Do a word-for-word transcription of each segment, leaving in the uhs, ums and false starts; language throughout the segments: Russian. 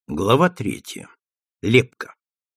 Глава третья. Лепка.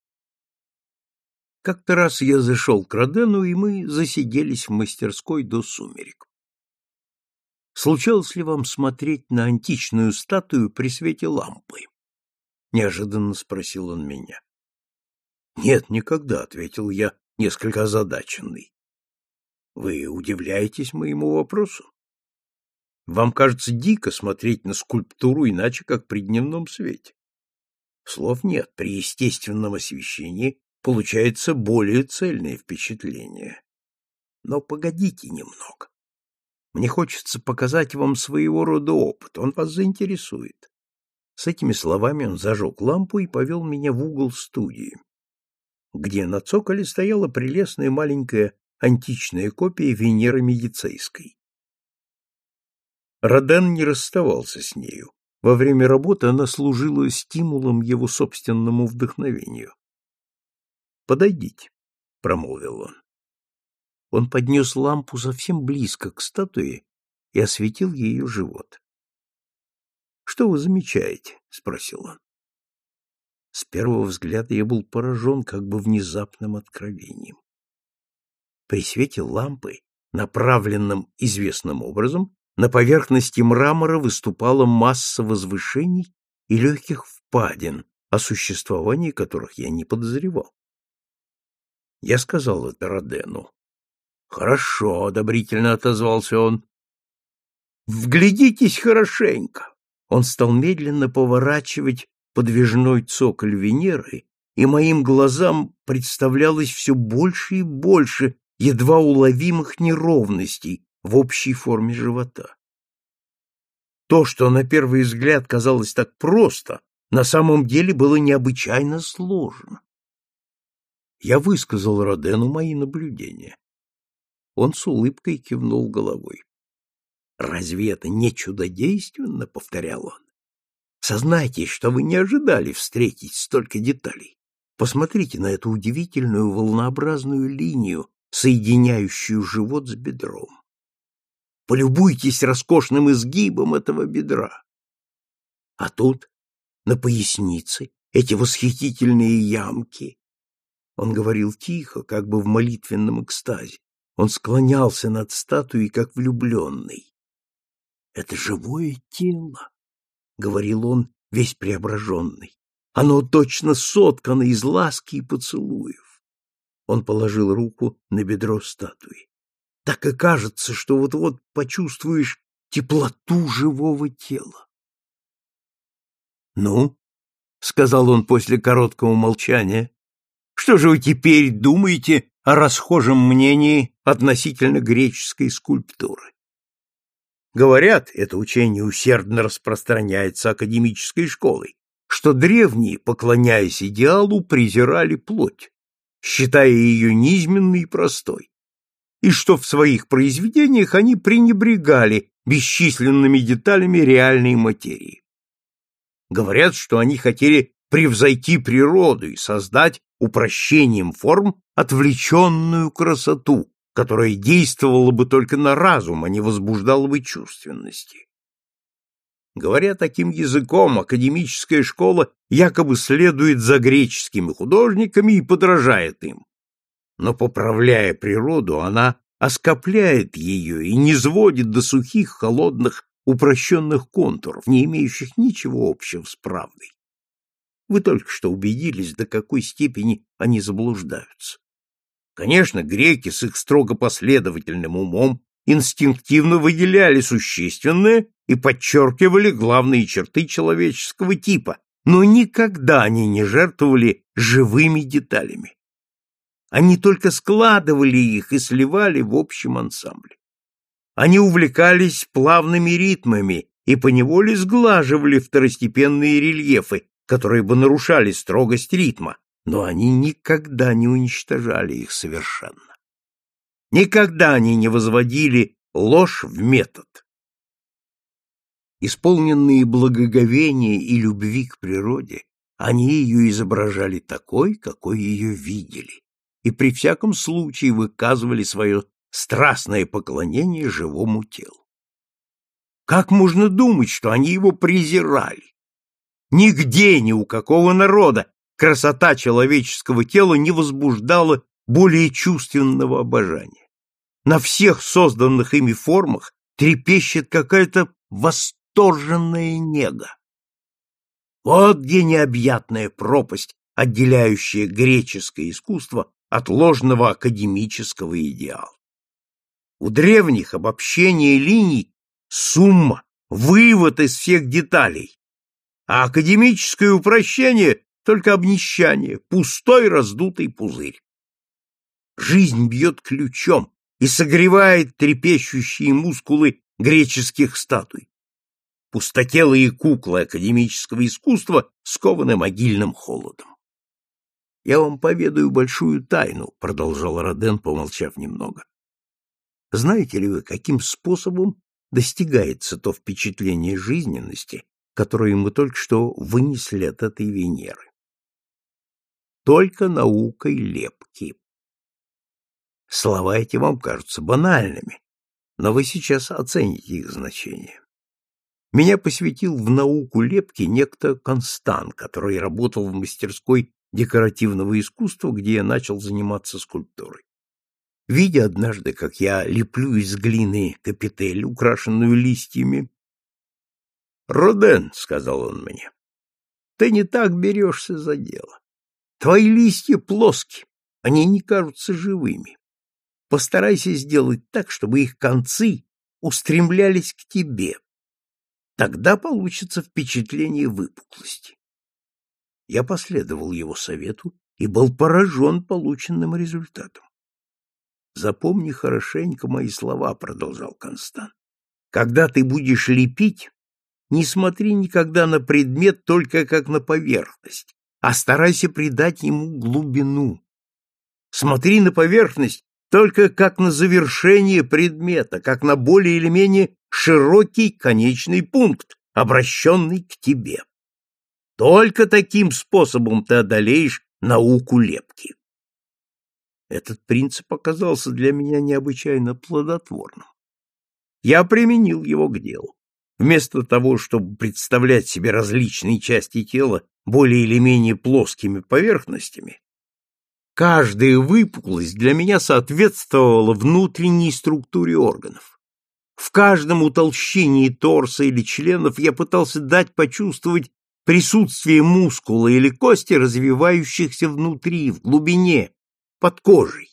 Как-то раз я зашел к Родену, и мы засиделись в мастерской до сумерек. «Случалось ли вам смотреть на античную статую при свете лампы?» — неожиданно спросил он меня. «Нет, никогда», — ответил я, несколько озадаченный. «Вы удивляетесь моему вопросу? Вам кажется дико смотреть на скульптуру иначе, как при дневном свете. Слов нет, при естественном освещении получается более цельное впечатление. Но погодите немного. Мне хочется показать вам своего рода опыт, он вас заинтересует». С этими словами он зажег лампу и повел меня в угол студии, где на цоколе стояла прелестная маленькая античная копия Венеры Медицейской. Роден не расставался с нею. Во время работы она служила стимулом его собственному вдохновению. «Подойдите», — промолвил он. Он поднес лампу совсем близко к статуе и осветил ее живот. «Что вы замечаете?» — спросил он. С первого взгляда я был поражен как бы внезапным откровением. При свете лампы, направленном известным образом, на поверхности мрамора выступала масса возвышений и легких впадин, о существовании которых я не подозревал. Я сказал это Родену. «Хорошо», — одобрительно отозвался он. «Вглядитесь хорошенько». Он стал медленно поворачивать подвижной цоколь Венеры, и моим глазам представлялось все больше и больше едва уловимых неровностей в общей форме живота. То, что на первый взгляд казалось так просто, на самом деле было необычайно сложно. Я высказал Родену мои наблюдения. Он с улыбкой кивнул головой. «Разве это не чудодейственно?» — повторял он. «Сознайтесь, что вы не ожидали встретить столько деталей. Посмотрите на эту удивительную волнообразную линию, соединяющую живот с бедром. Полюбуйтесь роскошным изгибом этого бедра. А тут, на пояснице, эти восхитительные ямки». Он говорил тихо, как бы в молитвенном экстазе. Он склонялся над статуей, как влюбленный. «Это живое тело», — говорил он, весь преображенный. «Оно точно соткано из ласки и поцелуев». Он положил руку на бедро статуи. Так и кажется, что вот-вот почувствуешь теплоту живого тела. «Ну», — сказал он после короткого молчания, — «что же вы теперь думаете о расхожем мнении относительно греческой скульптуры? Говорят, это учение усердно распространяется академической школой, что древние, поклоняясь идеалу, презирали плоть, считая ее низменной и простой, и что в своих произведениях они пренебрегали бесчисленными деталями реальной материи. Говорят, что они хотели превзойти природу и создать упрощением форм отвлеченную красоту, которая действовала бы только на разум, а не возбуждала бы чувственности. Говоря таким языком, академическая школа якобы следует за греческими художниками и подражает им. Но, поправляя природу, она оскопляет ее и низводит до сухих, холодных, упрощенных контуров, не имеющих ничего общего с правдой. Вы только что убедились, до какой степени они заблуждаются. Конечно, греки с их строго последовательным умом инстинктивно выделяли существенное и подчеркивали главные черты человеческого типа, но никогда они не жертвовали живыми деталями. Они только складывали их и сливали в общем ансамбле. Они увлекались плавными ритмами и поневоле сглаживали второстепенные рельефы, которые бы нарушали строгость ритма, но они никогда не уничтожали их совершенно. Никогда они не возводили ложь в метод. Исполненные благоговения и любви к природе, они ее изображали такой, какой ее видели, и при всяком случае выказывали свое страстное поклонение живому телу. Как можно думать, что они его презирали? Нигде, ни у какого народа красота человеческого тела не возбуждала более чувственного обожания. На всех созданных ими формах трепещет какая-то восторженная нега. Вот где необъятная пропасть, отделяющая греческое искусство от ложного академического идеала. У древних обобщение линий — сумма, вывод из всех деталей, а академическое упрощение — только обнищание, пустой раздутый пузырь. Жизнь бьет ключом и согревает трепещущие мускулы греческих статуй. Пустотелые куклы академического искусства скованы могильным холодом. «Я вам поведаю большую тайну», — продолжал Роден, помолчав немного. «Знаете ли вы, каким способом достигается то впечатление жизненности, которое мы только что вынесли от этой Венеры? Только наукой лепки. Слова эти вам кажутся банальными, но вы сейчас оцените их значение. Меня посвятил в науку лепки некто Констан, который работал в мастерской декоративного искусства, где я начал заниматься скульптурой. Видя однажды, как я леплю из глины капитель, украшенную листьями: «Роден, — сказал он мне, — ты не так берешься за дело. Твои листья плоски, они не кажутся живыми. Постарайся сделать так, чтобы их концы устремлялись к тебе. Тогда получится впечатление выпуклости». Я последовал его совету и был поражен полученным результатом. «Запомни хорошенько мои слова, — продолжал Констант. — Когда ты будешь лепить, не смотри никогда на предмет только как на поверхность, а старайся придать ему глубину. Смотри на поверхность только как на завершение предмета, как на более или менее широкий конечный пункт, обращенный к тебе. Только таким способом ты одолеешь науку лепки». Этот принцип оказался для меня необычайно плодотворным. Я применил его к делу. Вместо того, чтобы представлять себе различные части тела более или менее плоскими поверхностями, каждая выпуклость для меня соответствовала внутренней структуре органов. В каждом утолщении торса или членов я пытался дать почувствовать присутствие мускула или кости, развивающихся внутри, в глубине, под кожей.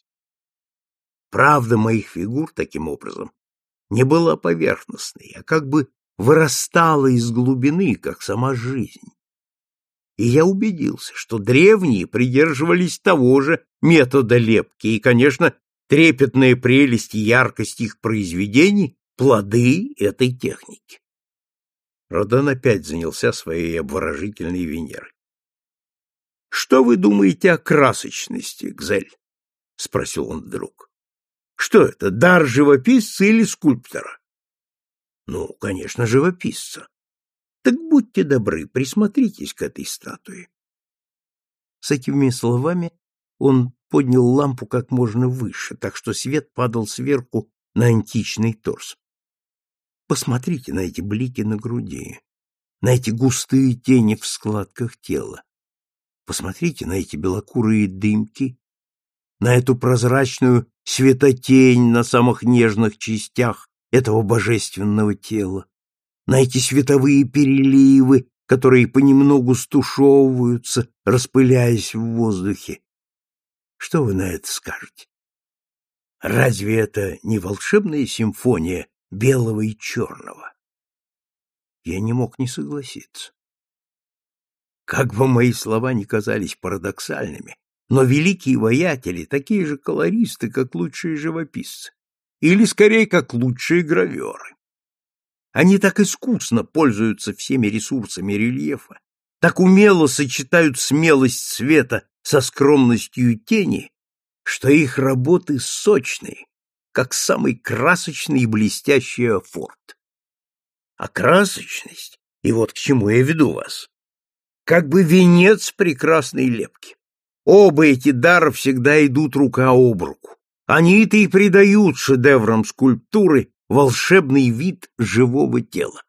Правда моих фигур, таким образом, не была поверхностной, а как бы вырастала из глубины, как сама жизнь. И я убедился, что древние придерживались того же метода лепки, и, конечно, трепетная прелесть и яркость их произведений — плоды этой техники. Роден опять занялся своей обворожительной Венерой. — Что вы думаете о красочности, Гзель? — спросил он вдруг. — Что это, дар живописца или скульптора? — Ну, конечно, живописца. Так будьте добры, присмотритесь к этой статуе. С этими словами он поднял лампу как можно выше, так что свет падал сверху на античный торс. Посмотрите на эти блики на груди, на эти густые тени в складках тела. Посмотрите на эти белокурые дымки, на эту прозрачную светотень на самых нежных частях этого божественного тела, на эти световые переливы, которые понемногу стушевываются, распыляясь в воздухе. Что вы на это скажете? Разве это не волшебная симфония белого и черного? Я не мог не согласиться. Как бы мои слова ни казались парадоксальными, но великие воятели такие же колористы, как лучшие живописцы, или, скорее, как лучшие граверы. Они так искусно пользуются всеми ресурсами рельефа, так умело сочетают смелость цвета со скромностью тени, что их работы сочные, как самый красочный и блестящий афорт. А красочность, и вот к чему я веду вас, как бы венец прекрасной лепки. Оба эти дара всегда идут рука об руку. Они-то и придают шедеврам скульптуры волшебный вид живого тела.